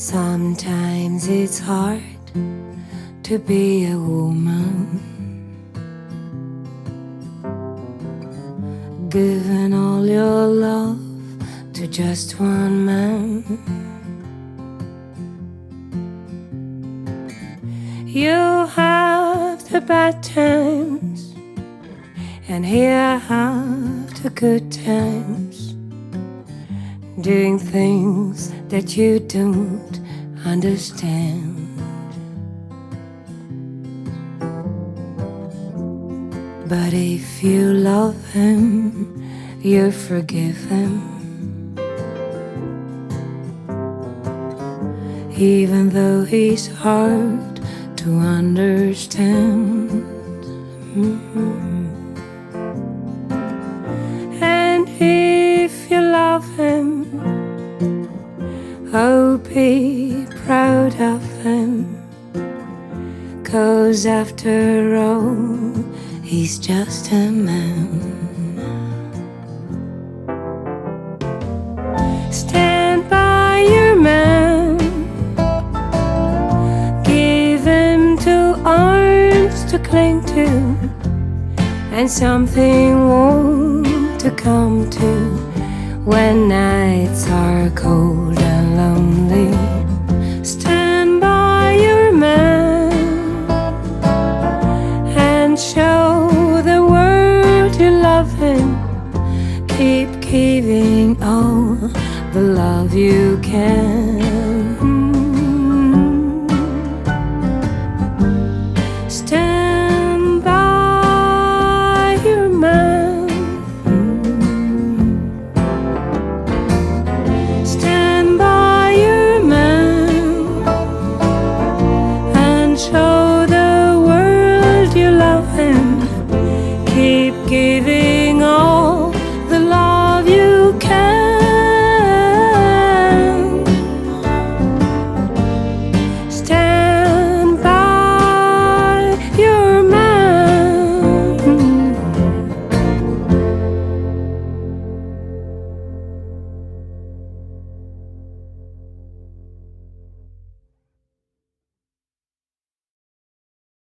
Sometimes it's hard to be a woman, giving all your love to just one man. You have the bad times, and here have the good times, doing things that you don't understand. But if you love him, you forgive him, even though he's hard to understand. And if you love him, oh, be proud of him, 'cause after all, he's just a man. Stand by your man, give him two arms to cling to, and something warm to come to when nights are cold and lonely. Stand by your man and show the world you love him. Keep giving all the love you can.